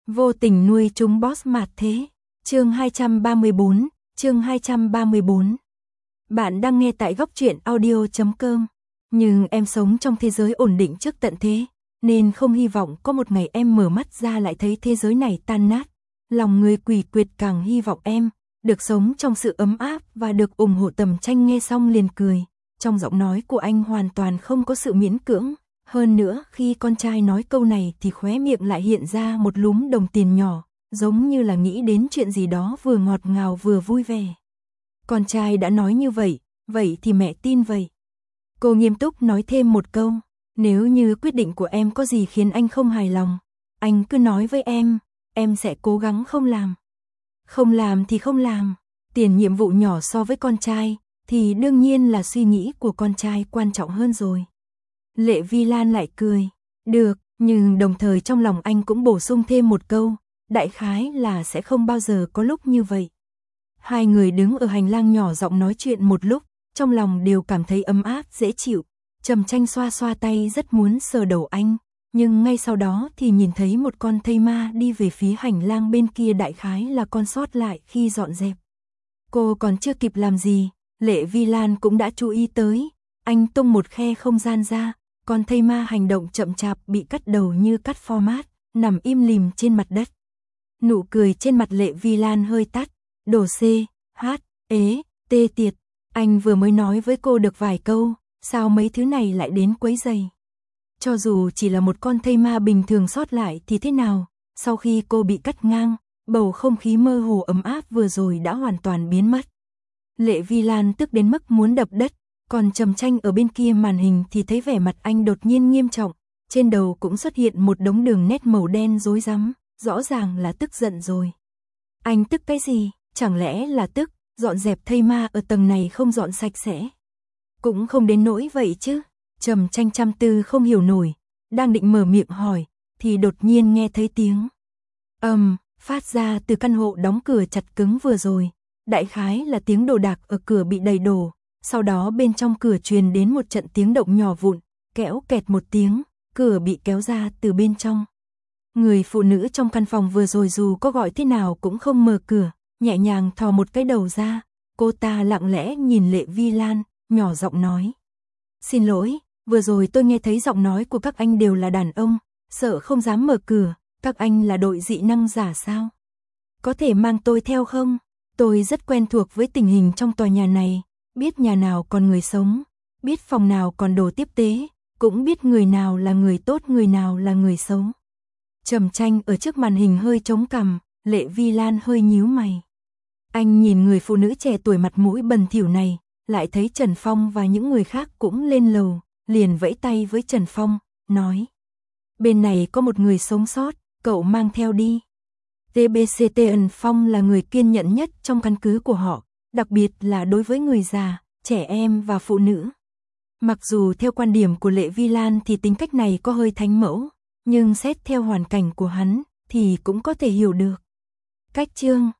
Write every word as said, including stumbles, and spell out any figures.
Vô tình nuôi chúng boss mạt thế. Chương hai trăm ba mươi bốn, chương hai trăm ba mươi bốn. Bạn đang nghe tại góc truyện audio chấm com. Nhưng em sống trong thế giới ổn định trước tận thế, nên không hy vọng có một ngày em mở mắt ra lại thấy thế giới này tan nát. Lòng người quỷ quyệt càng hy vọng em được sống trong sự ấm áp và được ủng hộ. Tầm Tranh nghe xong liền cười. Trong giọng nói của anh hoàn toàn không có sự miễn cưỡng. Hơn nữa, khi con trai nói câu này thì khóe miệng lại hiện ra một lúm đồng tiền nhỏ, giống như là nghĩ đến chuyện gì đó vừa ngọt ngào vừa vui vẻ. Con trai đã nói như vậy, vậy thì mẹ tin vậy. Cô nghiêm túc nói thêm một câu, nếu như quyết định của em có gì khiến anh không hài lòng, anh cứ nói với em, em sẽ cố gắng không làm. Không làm thì không làm, tiền nhiệm vụ nhỏ so với con trai, thì đương nhiên là suy nghĩ của con trai quan trọng hơn rồi. Lệ Vi Lan lại cười, được, nhưng đồng thời trong lòng anh cũng bổ sung thêm một câu, đại khái là sẽ không bao giờ có lúc như vậy. Hai người đứng ở hành lang nhỏ giọng nói chuyện một lúc, trong lòng đều cảm thấy ấm áp dễ chịu. Trầm Tranh xoa xoa tay rất muốn sờ đầu anh, nhưng ngay sau đó thì nhìn thấy một con thây ma đi về phía hành lang bên kia, đại khái là con sót lại khi dọn dẹp. Cô còn chưa kịp làm gì, Lệ Vi Lan cũng đã chú ý tới, anh tung một khe không gian ra, con thây ma hành động chậm chạp bị cắt đầu như cắt format, nằm im lìm trên mặt đất. Nụ cười trên mặt Lệ Vi Lan hơi tắt, đồ C, H, ế, tê tiệt, anh vừa mới nói với cô được vài câu, sao mấy thứ này lại đến quấy rầy? Cho dù chỉ là một con thây ma bình thường sót lại thì thế nào, sau khi cô bị cắt ngang, bầu không khí mơ hồ ấm áp vừa rồi đã hoàn toàn biến mất. Lệ Vi Lan tức đến mức muốn đập đất, còn Trầm Tranh ở bên kia màn hình thì thấy vẻ mặt anh đột nhiên nghiêm trọng, trên đầu cũng xuất hiện một đống đường nét màu đen rối rắm, rõ ràng là tức giận rồi. Anh tức cái gì, chẳng lẽ là tức, dọn dẹp thây ma ở tầng này không dọn sạch sẽ? Cũng không đến nỗi vậy chứ. Trầm Tranh chăm tư không hiểu nổi, đang định mở miệng hỏi, thì đột nhiên nghe thấy tiếng ầm um, phát ra từ căn hộ đóng cửa chặt cứng vừa rồi, đại khái là tiếng đồ đạc ở cửa bị đầy đổ, sau đó bên trong cửa truyền đến một trận tiếng động nhỏ vụn, kéo kẹt một tiếng, cửa bị kéo ra từ bên trong. Người phụ nữ trong căn phòng vừa rồi dù có gọi thế nào cũng không mở cửa, nhẹ nhàng thò một cái đầu ra, cô ta lặng lẽ nhìn Lệ Vi Lan, nhỏ giọng nói: "Xin lỗi, vừa rồi tôi nghe thấy giọng nói của các anh đều là đàn ông, sợ không dám mở cửa, các anh là đội dị năng giả sao? Có thể mang tôi theo không? Tôi rất quen thuộc với tình hình trong tòa nhà này, biết nhà nào còn người sống, biết phòng nào còn đồ tiếp tế, cũng biết người nào là người tốt người nào là người xấu." Trầm Tranh ở trước màn hình hơi chống cằm, Lệ Vi Lan hơi nhíu mày. Anh nhìn người phụ nữ trẻ tuổi mặt mũi bẩn thỉu này, lại thấy Trần Phong và những người khác cũng lên lầu, liền vẫy tay với Trần Phong, nói: "Bên này có một người sống sót, cậu mang theo đi." tê bê xê Trần Phong là người kiên nhẫn nhất trong căn cứ của họ, đặc biệt là đối với người già, trẻ em và phụ nữ. Mặc dù theo quan điểm của Lệ Vi Lan thì tính cách này có hơi thánh mẫu, nhưng xét theo hoàn cảnh của hắn thì cũng có thể hiểu được. Cách chương